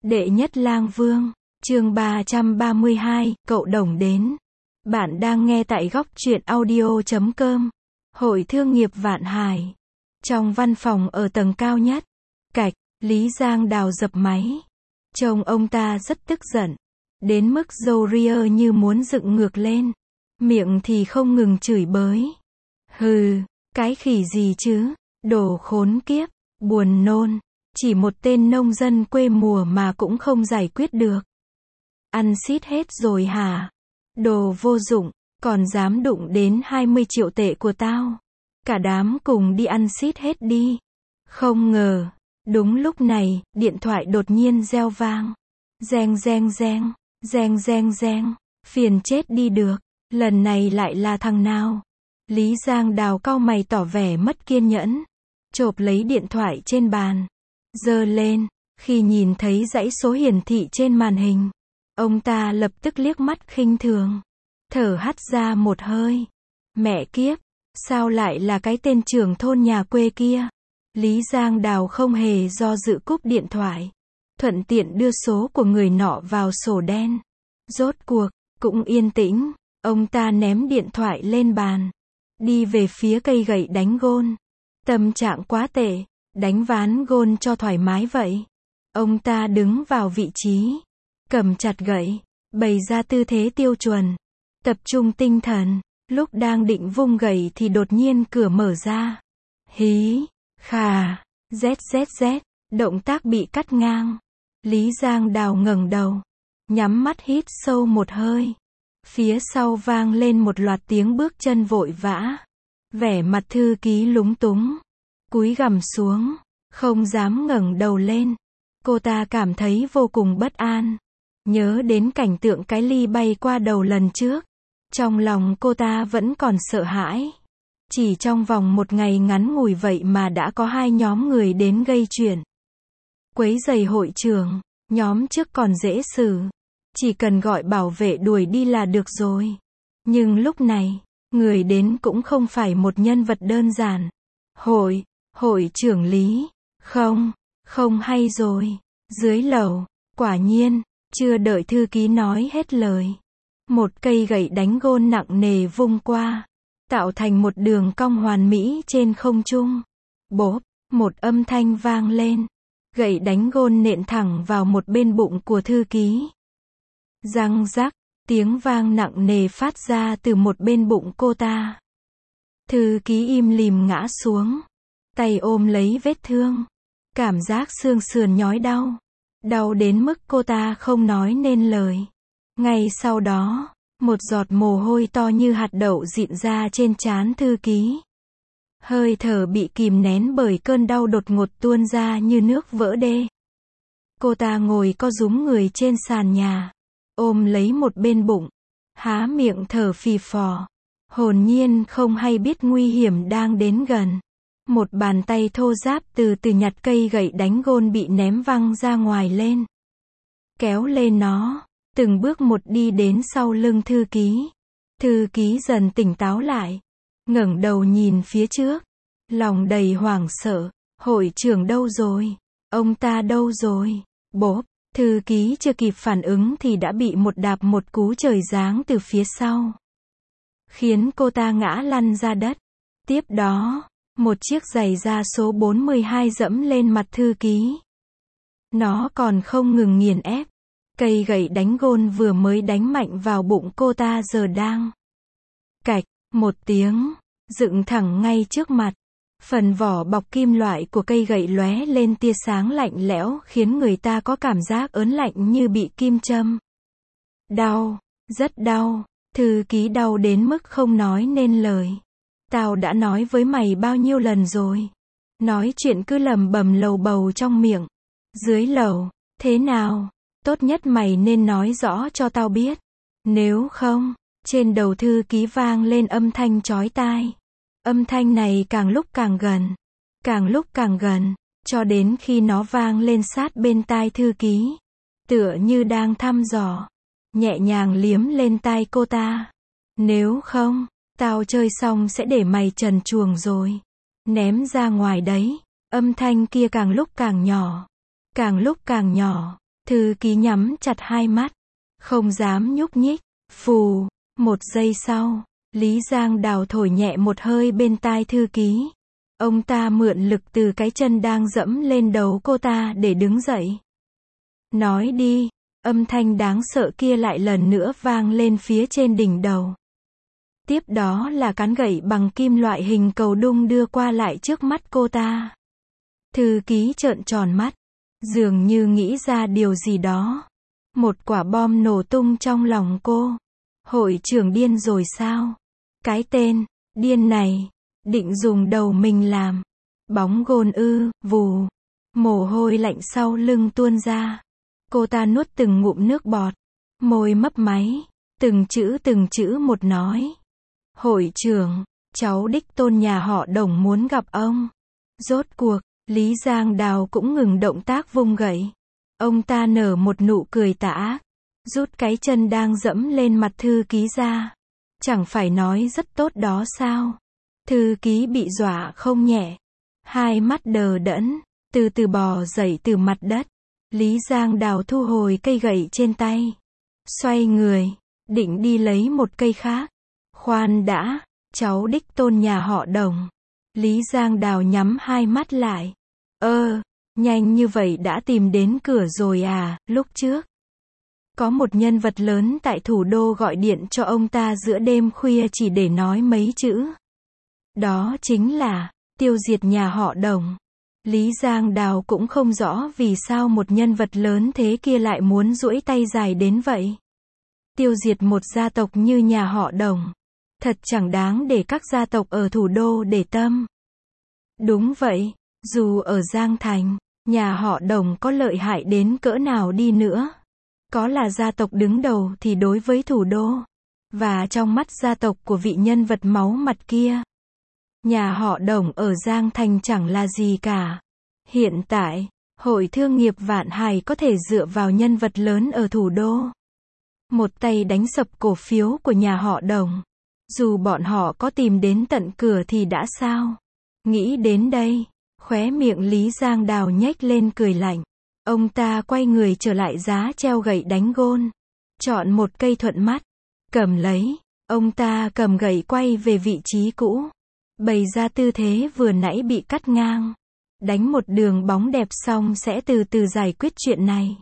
Đệ nhất lang vương, chương 332, cậu đồng đến. Bạn đang nghe tại góc truyện audio.com. Hội thương nghiệp Vạn Hải. Trong văn phòng ở tầng cao nhất, cạch, Lý Giang Đào dập máy. Trông ông ta rất tức giận, đến mức râu ria như muốn dựng ngược lên, miệng thì không ngừng chửi bới. Hừ, cái khỉ gì chứ, đồ khốn kiếp, buồn nôn. Chỉ một tên nông dân quê mùa mà cũng không giải quyết được. Ăn xít hết rồi hả? Đồ vô dụng, còn dám đụng đến 20 triệu tệ của tao. Cả đám cùng đi ăn xít hết đi. Không ngờ, đúng lúc này, điện thoại đột nhiên reo vang. Reng reng reng, reng reng reng, phiền chết đi được, lần này lại là thằng nào? Lý Giang Đào cau mày tỏ vẻ mất kiên nhẫn, chộp lấy điện thoại trên bàn, giơ lên, khi nhìn thấy dãy số hiển thị trên màn hình, ông ta lập tức liếc mắt khinh thường, thở hắt ra một hơi. Mẹ kiếp, sao lại là cái tên trưởng thôn nhà quê kia? Lý Giang Đào không hề do dự cúp điện thoại, thuận tiện đưa số của người nọ vào sổ đen. Rốt cuộc, cũng yên tĩnh, ông ta ném điện thoại lên bàn, đi về phía cây gậy đánh gôn. Tâm trạng quá tệ, đánh ván gôn cho thoải mái vậy. Ông ta đứng vào vị trí, cầm chặt gậy, bày ra tư thế tiêu chuẩn, tập trung tinh thần. Lúc đang định vung gậy thì đột nhiên cửa mở ra. Hí, khà, zzz, động tác bị cắt ngang. Lý Giang Đào ngẩng đầu, nhắm mắt hít sâu một hơi. Phía sau vang lên một loạt tiếng bước chân vội vã. Vẻ mặt thư ký lúng túng, cúi gằm xuống, không dám ngẩng đầu lên. Cô ta cảm thấy vô cùng bất an, nhớ đến cảnh tượng cái ly bay qua đầu lần trước. Trong lòng cô ta vẫn còn sợ hãi. Chỉ trong vòng một ngày ngắn ngủi vậy mà đã có hai nhóm người đến gây chuyện. Quấy rầy hội trưởng, nhóm trước còn dễ xử, chỉ cần gọi bảo vệ đuổi đi là được rồi. Nhưng lúc này, người đến cũng không phải một nhân vật đơn giản. Hội trưởng Lý, không hay rồi. Dưới lầu, quả nhiên, chưa đợi thư ký nói hết lời, một cây gậy đánh gôn nặng nề vung qua, tạo thành một đường cong hoàn mỹ trên không trung. Bốp, một âm thanh vang lên, gậy đánh gôn nện thẳng vào một bên bụng của thư ký. Răng rắc, tiếng vang nặng nề phát ra từ một bên bụng cô ta. Thư ký im lìm ngã xuống, tay ôm lấy vết thương, cảm giác xương sườn nhói đau, đau đến mức cô ta không nói nên lời. Ngay sau đó, một giọt mồ hôi to như hạt đậu rịn ra trên trán thư ký. Hơi thở bị kìm nén bởi cơn đau đột ngột tuôn ra như nước vỡ đê. Cô ta ngồi co rúm người trên sàn nhà, ôm lấy một bên bụng, há miệng thở phì phò, hồn nhiên không hay biết nguy hiểm đang đến gần. Một bàn tay thô ráp từ từ nhặt cây gậy đánh gôn bị ném văng ra ngoài lên, kéo lên nó, từng bước một đi đến sau lưng thư ký. Thư ký dần tỉnh táo lại, ngẩng đầu nhìn phía trước, lòng đầy hoảng sợ. Hội trưởng đâu rồi? Ông ta đâu rồi? Bốp, thư ký chưa kịp phản ứng thì đã bị một đạp một cú trời giáng từ phía sau, khiến cô ta ngã lăn ra đất. Tiếp đó, một chiếc giày da số 42 dẫm lên mặt thư ký. Nó còn không ngừng nghiền ép. Cây gậy đánh gôn vừa mới đánh mạnh vào bụng cô ta giờ đang cạch, một tiếng, dựng thẳng ngay trước mặt. Phần vỏ bọc kim loại của cây gậy lóe lên tia sáng lạnh lẽo khiến người ta có cảm giác ớn lạnh như bị kim châm. Đau, rất đau, thư ký đau đến mức không nói nên lời. Tao đã nói với mày bao nhiêu lần rồi. Nói chuyện cứ lẩm bẩm lầu bầu trong miệng. Dưới lầu, thế nào? Tốt nhất mày nên nói rõ cho tao biết. Nếu không, trên đầu thư ký vang lên âm thanh chói tai. Âm thanh này càng lúc càng gần, cho đến khi nó vang lên sát bên tai thư ký. Tựa như đang thăm dò, nhẹ nhàng liếm lên tai cô ta. Nếu không, tao chơi xong sẽ để mày trần truồng rồi. Ném ra ngoài đấy. Âm thanh kia càng lúc càng nhỏ, Thư ký nhắm chặt hai mắt, không dám nhúc nhích. Phù, một giây sau, Lý Giang Đào thổi nhẹ một hơi bên tai thư ký. Ông ta mượn lực từ cái chân đang dẫm lên đầu cô ta để đứng dậy. Nói đi, âm thanh đáng sợ kia lại lần nữa vang lên phía trên đỉnh đầu. Tiếp đó là cán gậy bằng kim loại hình cầu đung đưa qua lại trước mắt cô ta. Thư ký trợn tròn mắt, dường như nghĩ ra điều gì đó. Một quả bom nổ tung trong lòng cô. Hội trưởng điên rồi sao? Cái tên điên này định dùng đầu mình làm bóng gôn ư? Vù, mồ hôi lạnh sau lưng tuôn ra. Cô ta nuốt từng ngụm nước bọt, môi mấp máy, từng chữ một nói. Hội trưởng, cháu đích tôn nhà họ Đồng muốn gặp ông. Rốt cuộc, Lý Giang Đào cũng ngừng động tác vung gậy. Ông ta nở một nụ cười tà ác, rút cái chân đang dẫm lên mặt thư ký ra. Chẳng phải nói rất tốt đó sao? Thư ký bị dọa không nhẹ, hai mắt đờ đẫn, từ từ bò dậy từ mặt đất. Lý Giang Đào thu hồi cây gậy trên tay, xoay người, định đi lấy một cây khác. Khoan đã, cháu đích tôn nhà họ Đồng. Lý Giang Đào nhắm hai mắt lại. Nhanh như vậy đã tìm đến cửa rồi à? Lúc trước, có một nhân vật lớn tại thủ đô gọi điện cho ông ta giữa đêm khuya chỉ để nói mấy chữ. Đó chính là tiêu diệt nhà họ Đồng. Lý Giang Đào cũng không rõ vì sao một nhân vật lớn thế kia lại muốn duỗi tay dài đến vậy. Tiêu diệt một gia tộc như nhà họ Đồng, thật chẳng đáng để các gia tộc ở thủ đô để tâm. Đúng vậy, dù ở Giang Thành, nhà họ Đồng có lợi hại đến cỡ nào đi nữa, có là gia tộc đứng đầu thì đối với thủ đô, và trong mắt gia tộc của vị nhân vật máu mặt kia, nhà họ Đồng ở Giang Thành chẳng là gì cả. Hiện tại, Hội Thương nghiệp Vạn Hải có thể dựa vào nhân vật lớn ở thủ đô, một tay đánh sập cổ phiếu của nhà họ Đồng. Dù bọn họ có tìm đến tận cửa thì đã sao? Nghĩ đến đây, khóe miệng Lý Giang Đào nhếch lên cười lạnh. Ông ta quay người trở lại giá treo gậy đánh gôn. Chọn một cây thuận mắt, cầm lấy. Ông ta cầm gậy quay về vị trí cũ, bày ra tư thế vừa nãy bị cắt ngang. Đánh một đường bóng đẹp xong sẽ từ từ giải quyết chuyện này.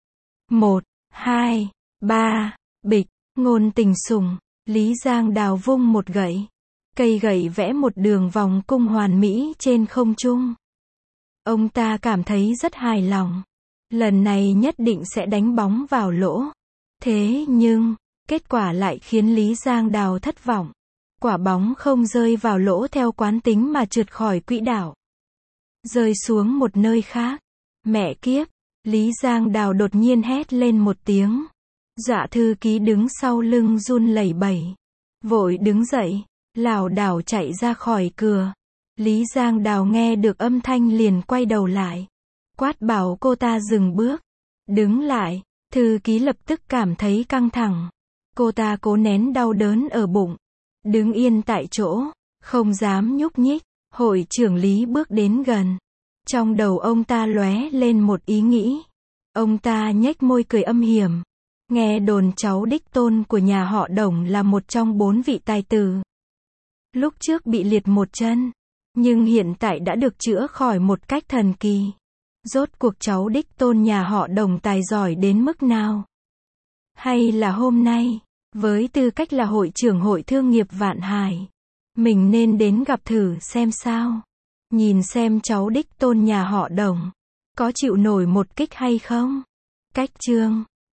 1, 2, 3, bịch, ngôn tình sùng. Lý Giang Đào vung một gậy. Cây gậy vẽ một đường vòng cung hoàn mỹ trên không trung. Ông ta cảm thấy rất hài lòng. Lần này nhất định sẽ đánh bóng vào lỗ. Thế nhưng, kết quả lại khiến Lý Giang Đào thất vọng. Quả bóng không rơi vào lỗ theo quán tính mà trượt khỏi quỹ đạo, rơi xuống một nơi khác. Mẹ kiếp, Lý Giang Đào đột nhiên hét lên một tiếng. Dạ thư ký đứng sau lưng run lẩy bẩy, vội đứng dậy, lảo đảo chạy ra khỏi cửa. Lý Giang Đào nghe được âm thanh liền quay đầu lại, quát bảo cô ta dừng bước. Đứng lại. Thư ký lập tức cảm thấy căng thẳng. Cô ta cố nén đau đớn ở bụng, đứng yên tại chỗ, không dám nhúc nhích. Hội trưởng Lý bước đến gần. Trong đầu ông ta lóe lên một ý nghĩ. Ông ta nhếch môi cười âm hiểm. Nghe đồn cháu đích tôn của nhà họ Đồng là một trong 4 vị tài tử. Lúc trước bị liệt một chân, nhưng hiện tại đã được chữa khỏi một cách thần kỳ. Rốt cuộc cháu đích tôn nhà họ Đồng tài giỏi đến mức nào? Hay là hôm nay, với tư cách là hội trưởng Hội Thương nghiệp Vạn Hải, mình nên đến gặp thử xem sao? Nhìn xem cháu đích tôn nhà họ Đồng có chịu nổi một kích hay không? Cách chương